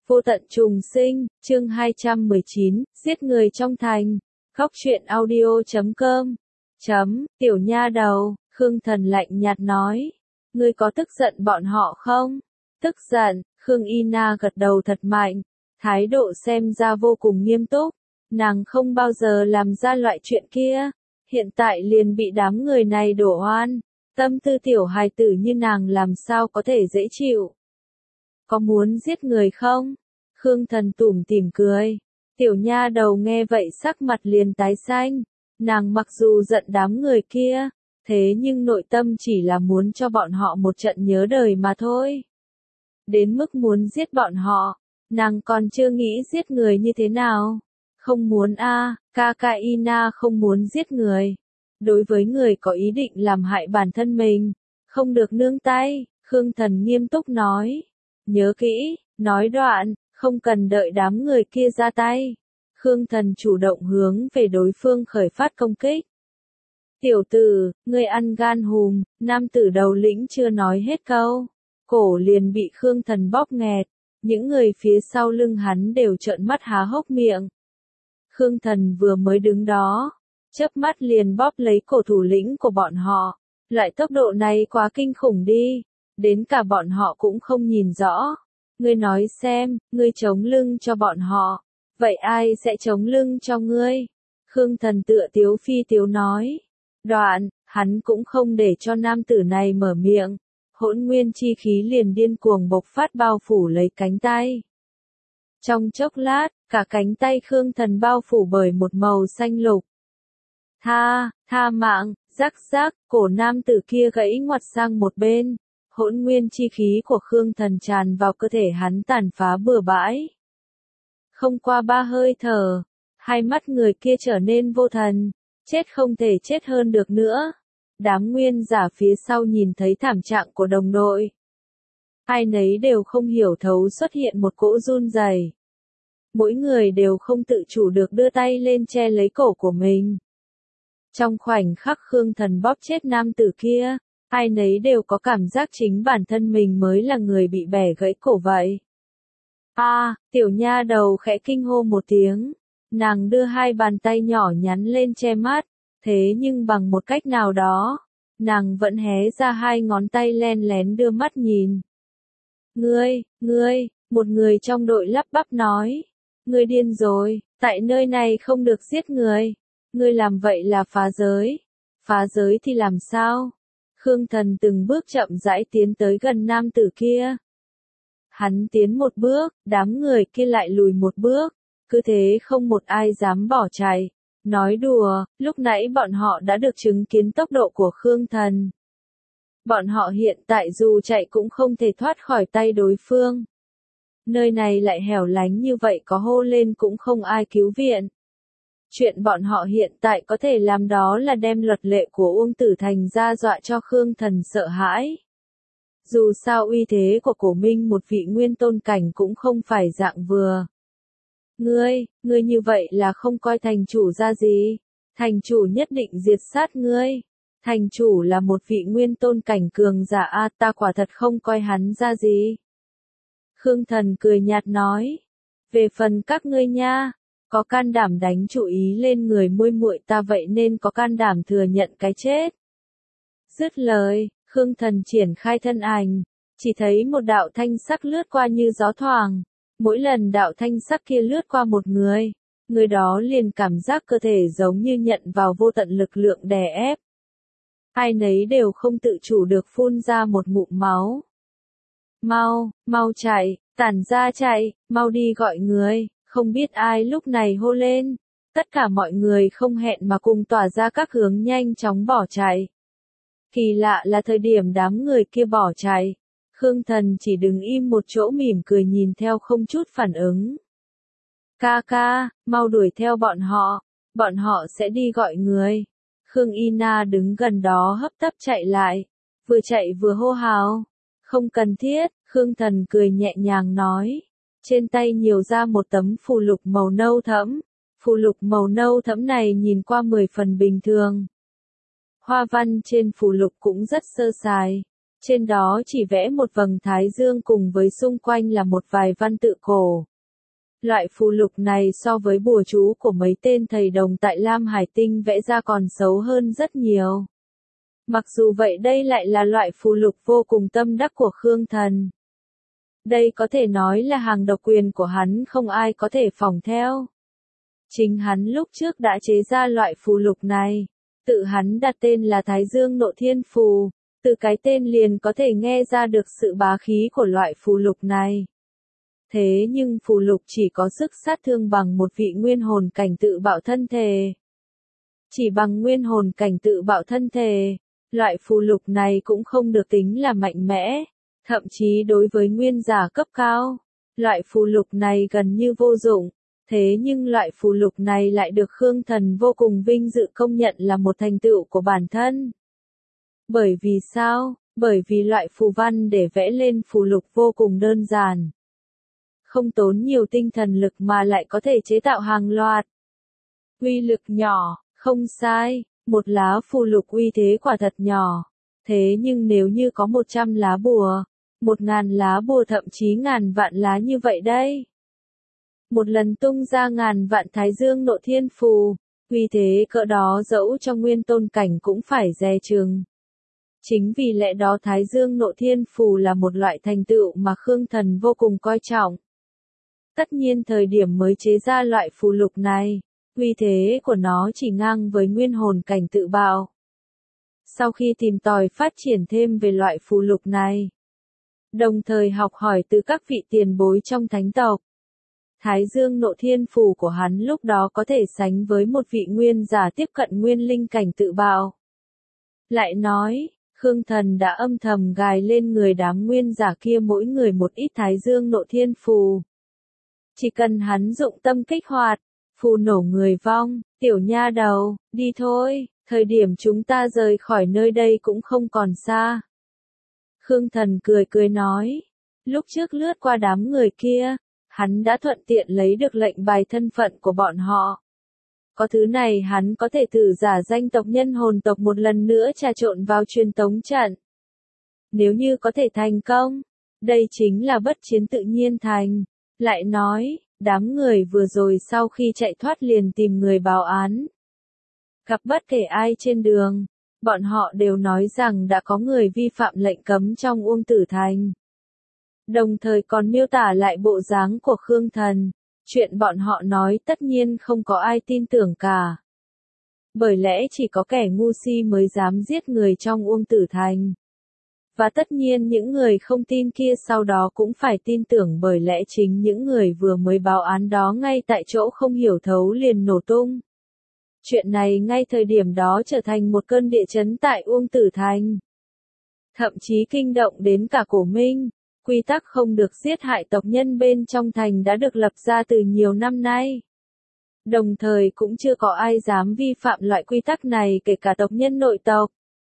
Vô tận trùng sinh, chương 219, giết người trong thành. Góc truyện audio.com. Tiểu nha đầu, Khương Thần lạnh nhạt nói. Ngươi có tức giận bọn họ không? Tức giận, Khương Y Na gật đầu thật mạnh, thái độ xem ra vô cùng nghiêm túc. Nàng không bao giờ làm ra loại chuyện kia, hiện tại liền bị đám người này đổ oan. Tâm tư tiểu hài tử như nàng làm sao có thể dễ chịu. Có muốn giết người không? Khương Thần tủm tỉm cười. Tiểu nha đầu nghe vậy sắc mặt liền tái xanh. Nàng mặc dù giận đám người kia, thế nhưng nội tâm chỉ là muốn cho bọn họ một trận nhớ đời mà thôi. Đến mức muốn giết bọn họ, nàng còn chưa nghĩ giết người như thế nào. Không muốn Kakaina không muốn giết người. Đối với người có ý định làm hại bản thân mình, không được nương tay, Khương Thần nghiêm túc nói. Nhớ kỹ, nói đoạn, không cần đợi đám người kia ra tay. Khương Thần chủ động hướng về đối phương khởi phát công kích. Tiểu tử, ngươi ăn gan hùm, nam tử đầu lĩnh chưa nói hết câu. Cổ liền bị Khương Thần bóp nghẹt, những người phía sau lưng hắn đều trợn mắt há hốc miệng. Khương Thần vừa mới đứng đó, chớp mắt liền bóp lấy cổ thủ lĩnh của bọn họ. Loại tốc độ này quá kinh khủng đi, đến cả bọn họ cũng không nhìn rõ. Ngươi nói xem, ngươi chống lưng cho bọn họ, vậy ai sẽ chống lưng cho ngươi? Khương Thần tựa tiếu phi tiếu nói. Đoạn, hắn cũng không để cho nam tử này mở miệng. Hỗn nguyên chi khí liền điên cuồng bộc phát bao phủ lấy cánh tay. Trong chốc lát, cả cánh tay Khương Thần bao phủ bởi một màu xanh lục. Tha mạng, rắc rắc, cổ nam tử kia gãy ngoặt sang một bên. Hỗn nguyên chi khí của Khương Thần tràn vào cơ thể hắn tàn phá bừa bãi. Không qua 3 hơi thở, hai mắt người kia trở nên vô thần, chết không thể chết hơn được nữa. Đám nguyên giả phía sau nhìn thấy thảm trạng của đồng đội. Ai nấy đều không hiểu thấu xuất hiện một cỗ run rẩy. Mỗi người đều không tự chủ được đưa tay lên che lấy cổ của mình. Trong khoảnh khắc Khương Thần bóp chết nam tử kia, ai nấy đều có cảm giác chính bản thân mình mới là người bị bẻ gãy cổ vậy. Tiểu nha đầu khẽ kinh hô một tiếng. Nàng đưa hai bàn tay nhỏ nhắn lên che mắt, thế nhưng bằng một cách nào đó, nàng vẫn hé ra hai ngón tay len lén đưa mắt nhìn. Ngươi, một người trong đội lắp bắp nói. Ngươi điên rồi, tại nơi này không được giết người. Ngươi làm vậy là phá giới. Phá giới thì làm sao? Khương Thần từng bước chậm rãi tiến tới gần nam tử kia. Hắn tiến một bước, đám người kia lại lùi một bước. Cứ thế không một ai dám bỏ chạy. Nói đùa, lúc nãy bọn họ đã được chứng kiến tốc độ của Khương Thần. Bọn họ hiện tại dù chạy cũng không thể thoát khỏi tay đối phương. Nơi này lại hẻo lánh như vậy, có hô lên cũng không ai cứu viện. Chuyện bọn họ hiện tại có thể làm đó là đem luật lệ của Uông Tử Thành ra dọa cho Khương Thần sợ hãi. Dù sao uy thế của Cổ Minh một vị nguyên tôn cảnh cũng không phải dạng vừa. Ngươi như vậy là không coi thành chủ ra gì. Thành chủ nhất định diệt sát ngươi. Thành chủ là một vị nguyên tôn cảnh cường giả ta quả thật không coi hắn ra gì. Khương Thần cười nhạt nói. Về phần các ngươi nha, có can đảm đánh chủ ý lên người muội muội ta vậy nên có can đảm thừa nhận cái chết. Dứt lời, Khương Thần triển khai thân ảnh, chỉ thấy một đạo thanh sắc lướt qua như gió thoảng. Mỗi lần đạo thanh sắc kia lướt qua một người đó liền cảm giác cơ thể giống như nhận vào vô tận lực lượng đè ép. Ai nấy đều không tự chủ được phun ra một ngụm máu. Mau chạy, tản ra chạy, mau đi gọi người, không biết ai lúc này hô lên. Tất cả mọi người không hẹn mà cùng tỏa ra các hướng nhanh chóng bỏ chạy. Kỳ lạ là thời điểm đám người kia bỏ chạy, Khương Thần chỉ đứng im một chỗ mỉm cười nhìn theo không chút phản ứng. Ca, mau đuổi theo bọn họ sẽ đi gọi người. Khương Y Na đứng gần đó hấp tấp chạy lại, vừa chạy vừa hô hào. Không cần thiết, Khương Thần cười nhẹ nhàng nói. Trên tay nhiều ra một tấm phù lục màu nâu thẫm. Phù lục màu nâu thẫm này nhìn qua 10 phần bình thường. Hoa văn trên phù lục cũng rất sơ sài. Trên đó chỉ vẽ một vầng thái dương cùng với xung quanh là một vài văn tự cổ. Loại phù lục này so với bùa chú của mấy tên thầy đồng tại Lam Hải Tinh vẽ ra còn xấu hơn rất nhiều. Mặc dù vậy đây lại là loại phù lục vô cùng tâm đắc của Khương Thần. Đây có thể nói là hàng độc quyền của hắn, không ai có thể phỏng theo. Chính hắn lúc trước đã chế ra loại phù lục này. Tự hắn đặt tên là Thái Dương Nộ Thiên Phù. Từ cái tên liền có thể nghe ra được sự bá khí của loại phù lục này. Thế nhưng phù lục chỉ có sức sát thương bằng một vị nguyên hồn cảnh tự bạo thân thể. Chỉ bằng nguyên hồn cảnh tự bạo thân thể, loại phù lục này cũng không được tính là mạnh mẽ. Thậm chí đối với nguyên giả cấp cao, loại phù lục này gần như vô dụng. Thế nhưng loại phù lục này lại được Khương Thần vô cùng vinh dự công nhận là một thành tựu của bản thân. Bởi vì sao? Bởi vì loại phù văn để vẽ lên phù lục vô cùng đơn giản. Không tốn nhiều tinh thần lực mà lại có thể chế tạo hàng loạt. Uy lực nhỏ, không sai, một lá phù lục uy thế quả thật nhỏ. Thế nhưng nếu như có 100 lá bùa, 1000 lá bùa thậm chí ngàn vạn lá như vậy đây. Một lần tung ra ngàn vạn Thái Dương Nộ Thiên Phù, uy thế cỡ đó dẫu cho nguyên tôn cảnh cũng phải dè chừng. Chính vì lẽ đó Thái Dương Nộ Thiên Phù là một loại thành tựu mà Khương Thần vô cùng coi trọng. Tất nhiên thời điểm mới chế ra loại phù lục này, uy thế của nó chỉ ngang với nguyên hồn cảnh tự bạo. Sau khi tìm tòi phát triển thêm về loại phù lục này, đồng thời học hỏi từ các vị tiền bối trong thánh tộc, Thái Dương Nộ Thiên Phù của hắn lúc đó có thể sánh với một vị nguyên giả tiếp cận nguyên linh cảnh tự bạo. Lại nói, Khương Thần đã âm thầm gài lên người đám nguyên giả kia mỗi người một ít Thái Dương Nộ Thiên Phù. Chỉ cần hắn dụng tâm kích hoạt, phù nổ người vong, tiểu nha đầu, đi thôi, thời điểm chúng ta rời khỏi nơi đây cũng không còn xa. Khương Thần cười cười nói, lúc trước lướt qua đám người kia, hắn đã thuận tiện lấy được lệnh bài thân phận của bọn họ. Có thứ này hắn có thể thử giả danh tộc nhân hồn tộc một lần nữa trà trộn vào truyền tống trận. Nếu như có thể thành công, đây chính là bất chiến tự nhiên thành. Lại nói, đám người vừa rồi sau khi chạy thoát liền tìm người báo án. Gặp bất kể ai trên đường, bọn họ đều nói rằng đã có người vi phạm lệnh cấm trong Uông Tử Thành. Đồng thời còn miêu tả lại bộ dáng của Khương Thần, chuyện bọn họ nói tất nhiên không có ai tin tưởng cả. Bởi lẽ chỉ có kẻ ngu si mới dám giết người trong Uông Tử Thành. Và tất nhiên những người không tin kia sau đó cũng phải tin tưởng bởi lẽ chính những người vừa mới báo án đó ngay tại chỗ không hiểu thấu liền nổ tung. Chuyện này ngay thời điểm đó trở thành một cơn địa chấn tại Uông Tử Thành. Thậm chí kinh động đến cả Cổ Minh, quy tắc không được giết hại tộc nhân bên trong thành đã được lập ra từ nhiều năm nay. Đồng thời cũng chưa có ai dám vi phạm loại quy tắc này kể cả tộc nhân nội tộc.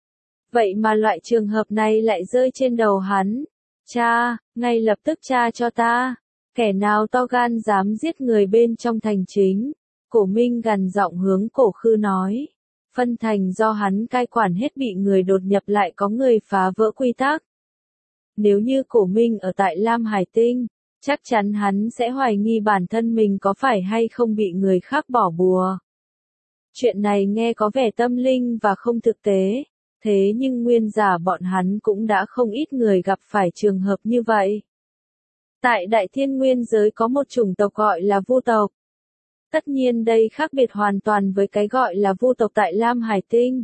Vậy mà loại trường hợp này lại rơi trên đầu hắn. Cha, ngay lập tức cha cho ta. Kẻ nào to gan dám giết người bên trong thành chính. Cổ Minh gằn giọng hướng Cổ Khư nói. Phân thành do hắn cai quản hết bị người đột nhập lại có người phá vỡ quy tắc. Nếu như Cổ Minh ở tại Lam Hải Tinh, chắc chắn hắn sẽ hoài nghi bản thân mình có phải hay không bị người khác bỏ bùa. Chuyện này nghe có vẻ tâm linh và không thực tế. Thế nhưng nguyên giả bọn hắn cũng đã không ít người gặp phải trường hợp như vậy. Tại Đại Thiên Nguyên giới có một chủng tộc gọi là Vu tộc. Tất nhiên đây khác biệt hoàn toàn với cái gọi là Vu tộc tại Lam Hải Tinh.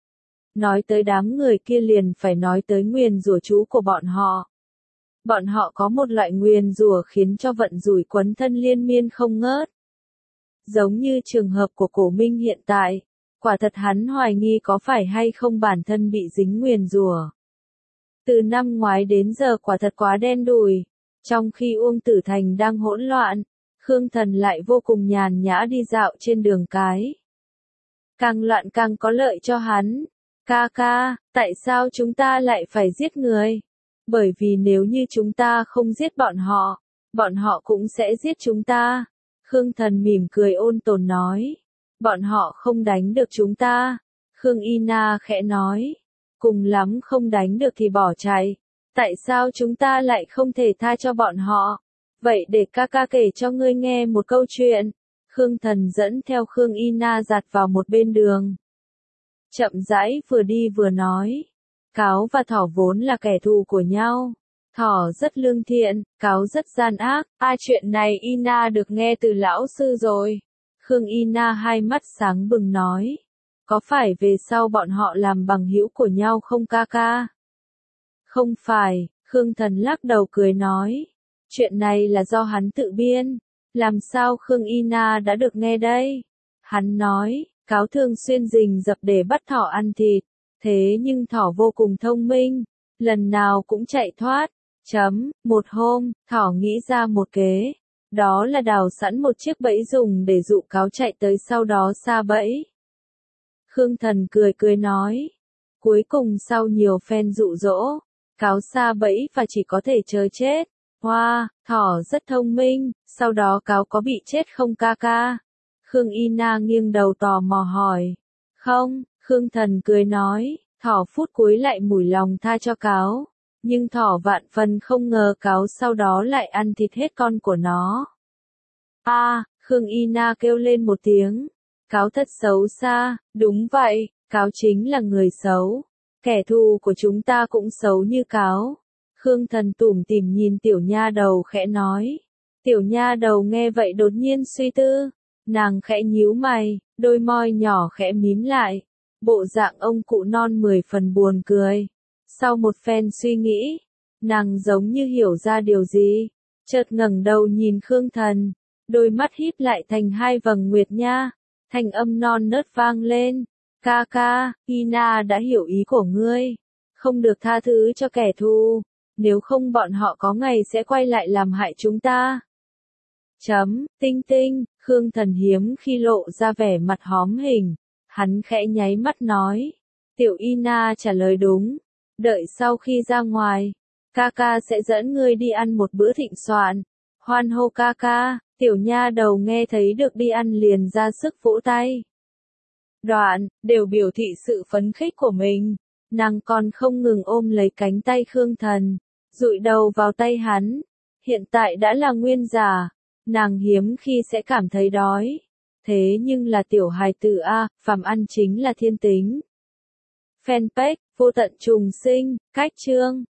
Nói tới đám người kia liền phải nói tới nguyền rủa chú của bọn họ. Bọn họ có một loại nguyền rủa khiến cho vận rủi quấn thân liên miên không ngớt. Giống như trường hợp của Cổ Minh hiện tại. Quả thật hắn hoài nghi có phải hay không bản thân bị dính nguyền rủa. Từ năm ngoái đến giờ quả thật quá đen đủi. Trong khi Uông Tử Thành đang hỗn loạn, Khương Thần lại vô cùng nhàn nhã đi dạo trên đường cái. Càng loạn càng có lợi cho hắn. Ca ca, tại sao chúng ta lại phải giết người? Bởi vì nếu như chúng ta không giết bọn họ cũng sẽ giết chúng ta. Khương Thần mỉm cười ôn tồn nói. Bọn họ không đánh được chúng ta. Khương Y Na khẽ nói. cùng lắm không đánh được thì bỏ chạy. Tại sao chúng ta lại không thể tha cho bọn họ? Vậy để ca ca kể cho ngươi nghe một câu chuyện. Khương Thần dẫn theo Khương Y Na giạt vào một bên đường. Chậm rãi vừa đi vừa nói. Cáo và thỏ vốn là kẻ thù của nhau. Thỏ rất lương thiện, cáo rất gian ác. Chuyện này Y Na được nghe từ lão sư rồi. Khương Y Na hai mắt sáng bừng nói. Có phải về sau bọn họ làm bằng hữu của nhau không ca ca? Không phải, Khương Thần lắc đầu cười nói. Chuyện này là do hắn tự biên. Làm sao Khương Y Na đã được nghe đây? Hắn nói, cáo thường xuyên rình rập để bắt thỏ ăn thịt. Thế nhưng thỏ vô cùng thông minh. Lần nào cũng chạy thoát. Một hôm, thỏ nghĩ ra một kế. Đó là đào sẵn một chiếc bẫy dùng để dụ cáo chạy tới sau đó sa bẫy. Khương Thần cười cười nói. Cuối cùng sau nhiều phen dụ dỗ, cáo sa bẫy và chỉ có thể chờ chết. Hoa, thỏ rất thông minh, sau đó cáo có bị chết không ca ca? Khương Y Na nghiêng đầu tò mò hỏi. Không, Khương Thần cười nói, thỏ phút cuối lại mủi lòng tha cho cáo. Nhưng thỏ vạn phần không ngờ cáo sau đó lại ăn thịt hết con của nó. Khương Y Na kêu lên một tiếng. Cáo thật xấu xa, đúng vậy, cáo chính là người xấu. Kẻ thù của chúng ta cũng xấu như cáo. Khương Thần tủm tỉm nhìn tiểu nha đầu khẽ nói. Tiểu nha đầu nghe vậy đột nhiên suy tư. Nàng khẽ nhíu mày, đôi môi nhỏ khẽ mím lại. Bộ dạng ông cụ non 10 phần buồn cười. Sau một phen suy nghĩ, nàng giống như hiểu ra điều gì. Chợt ngẩng đầu nhìn Khương Thần. Đôi mắt híp lại thành hai vầng nguyệt nha. Thanh âm non nớt vang lên. Ca ca, Y Na đã hiểu ý của ngươi. Không được tha thứ cho kẻ thù. Nếu không bọn họ có ngày sẽ quay lại làm hại chúng ta. Tinh tinh, Khương Thần hiếm khi lộ ra vẻ mặt hóm hình. Hắn khẽ nháy mắt nói. Tiểu Y Na trả lời đúng. Đợi sau khi ra ngoài, ca ca sẽ dẫn ngươi đi ăn một bữa thịnh soạn. Hoan hô ca ca, tiểu nha đầu nghe thấy được đi ăn liền ra sức vỗ tay. Đoạn, đều biểu thị sự phấn khích của mình. Nàng còn không ngừng ôm lấy cánh tay Khương Thần, dụi đầu vào tay hắn. Hiện tại đã là nguyên giả, nàng hiếm khi sẽ cảm thấy đói. Thế nhưng là tiểu hài tử phàm ăn chính là thiên tính. Fanpage, vô tận trùng sinh, cách chương.